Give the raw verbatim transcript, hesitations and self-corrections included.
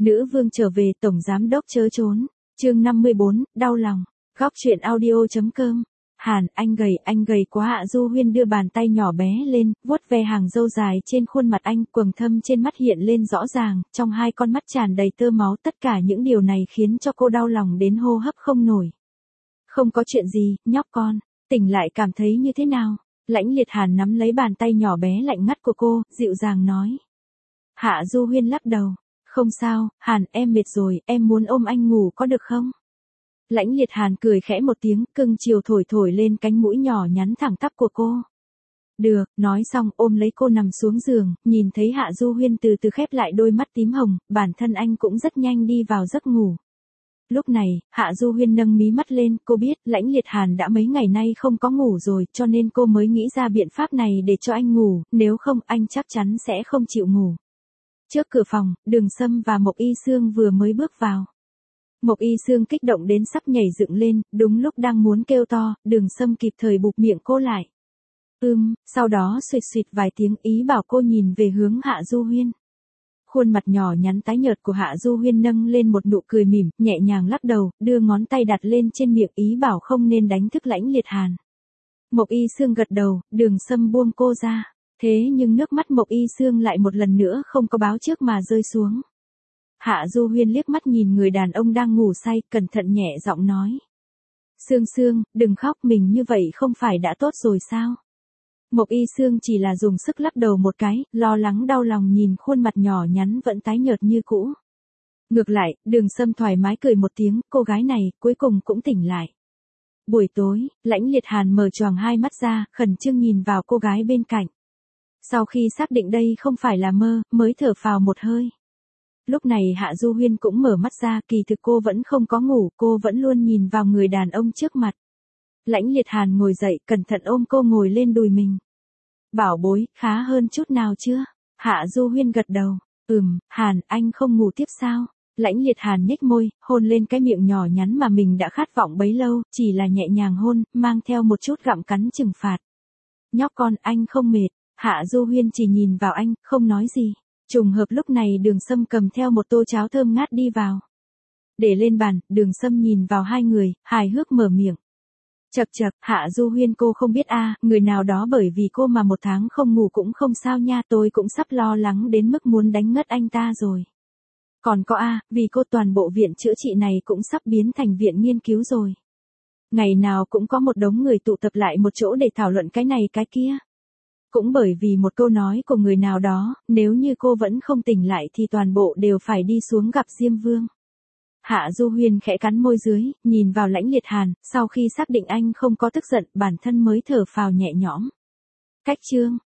Nữ vương trở về, tổng giám đốc chớ trốn. Chương năm mươi bốn, đau lòng. Góc truyện audio.com. Hàn, anh gầy, anh gầy quá. Hạ Du Huyên đưa bàn tay nhỏ bé lên, vuốt ve hàng râu dài trên khuôn mặt anh, quầng thâm trên mắt hiện lên rõ ràng, trong hai con mắt tràn đầy tơ máu, tất cả những điều này khiến cho cô đau lòng đến hô hấp không nổi. Không có chuyện gì, nhóc con, tỉnh lại cảm thấy như thế nào? Lãnh Liệt Hàn nắm lấy bàn tay nhỏ bé lạnh ngắt của cô, dịu dàng nói. Hạ Du Huyên lắc đầu. Không sao, Hàn, em mệt rồi, em muốn ôm anh ngủ có được không? Lãnh Liệt Hàn cười khẽ một tiếng, cưng chiều thổi thổi lên cánh mũi nhỏ nhắn thẳng tắp của cô. Được, nói xong ôm lấy cô nằm xuống giường, nhìn thấy Hạ Du Huyên từ từ khép lại đôi mắt tím hồng, bản thân anh cũng rất nhanh đi vào giấc ngủ. Lúc này, Hạ Du Huyên nâng mí mắt lên, cô biết Lãnh Liệt Hàn đã mấy ngày nay không có ngủ rồi, cho nên cô mới nghĩ ra biện pháp này để cho anh ngủ, nếu không anh chắc chắn sẽ không chịu ngủ. Trước cửa phòng, Đường Sâm và Mộc Y Sương vừa mới bước vào. Mộc Y Sương kích động đến sắp nhảy dựng lên, đúng lúc đang muốn kêu to, Đường Sâm kịp thời bụp miệng cô lại. Ừm, sau đó suỵt suỵt vài tiếng ý bảo cô nhìn về hướng Hạ Du Huyên. Khuôn mặt nhỏ nhắn tái nhợt của Hạ Du Huyên nâng lên một nụ cười mỉm, nhẹ nhàng lắc đầu, đưa ngón tay đặt lên trên miệng ý bảo không nên đánh thức Lãnh Liệt Hàn. Mộc Y Sương gật đầu, Đường Sâm buông cô ra. Thế nhưng nước mắt Mộc Y Sương lại một lần nữa không có báo trước mà rơi xuống. Hạ Du Huyên liếc mắt nhìn người đàn ông đang ngủ say, cẩn thận nhẹ giọng nói. Sương Sương, đừng khóc, mình như vậy không phải đã tốt rồi sao? Mộc Y Sương chỉ là dùng sức lắc đầu một cái, lo lắng đau lòng nhìn khuôn mặt nhỏ nhắn vẫn tái nhợt như cũ. Ngược lại, Đường Sâm thoải mái cười một tiếng, cô gái này cuối cùng cũng tỉnh lại. Buổi tối, Lãnh Liệt Hàn mở choàng hai mắt ra, khẩn trương nhìn vào cô gái bên cạnh. Sau khi xác định đây không phải là mơ, mới thở phào một hơi. Lúc này Hạ Du Huyên cũng mở mắt ra, kỳ thực cô vẫn không có ngủ, cô vẫn luôn nhìn vào người đàn ông trước mặt. Lãnh Liệt Hàn ngồi dậy, cẩn thận ôm cô ngồi lên đùi mình. Bảo bối, khá hơn chút nào chưa? Hạ Du Huyên gật đầu. Ừm, Hàn, anh không ngủ tiếp sao? Lãnh Liệt Hàn nhếch môi, hôn lên cái miệng nhỏ nhắn mà mình đã khát vọng bấy lâu, chỉ là nhẹ nhàng hôn, mang theo một chút gặm cắn trừng phạt. Nhóc con, anh không mệt. Hạ Du Huyên chỉ nhìn vào anh, không nói gì. Trùng hợp lúc này Đường Sâm cầm theo một tô cháo thơm ngát đi vào. Để lên bàn, Đường Sâm nhìn vào hai người, hài hước mở miệng. Chậc chậc, Hạ Du Huyên cô không biết a, à, người nào đó bởi vì cô mà một tháng không ngủ cũng không sao nha, tôi cũng sắp lo lắng đến mức muốn đánh ngất anh ta rồi. Còn có a, à, vì cô toàn bộ viện chữa trị này cũng sắp biến thành viện nghiên cứu rồi. Ngày nào cũng có một đống người tụ tập lại một chỗ để thảo luận cái này cái kia. Cũng bởi vì một câu nói của người nào đó, nếu như cô vẫn không tỉnh lại thì toàn bộ đều phải đi xuống gặp Diêm Vương. Hạ Du Huyên khẽ cắn môi dưới, nhìn vào Lãnh Liệt Hàn, sau khi xác định anh không có tức giận, bản thân mới thở phào nhẹ nhõm. Cách chương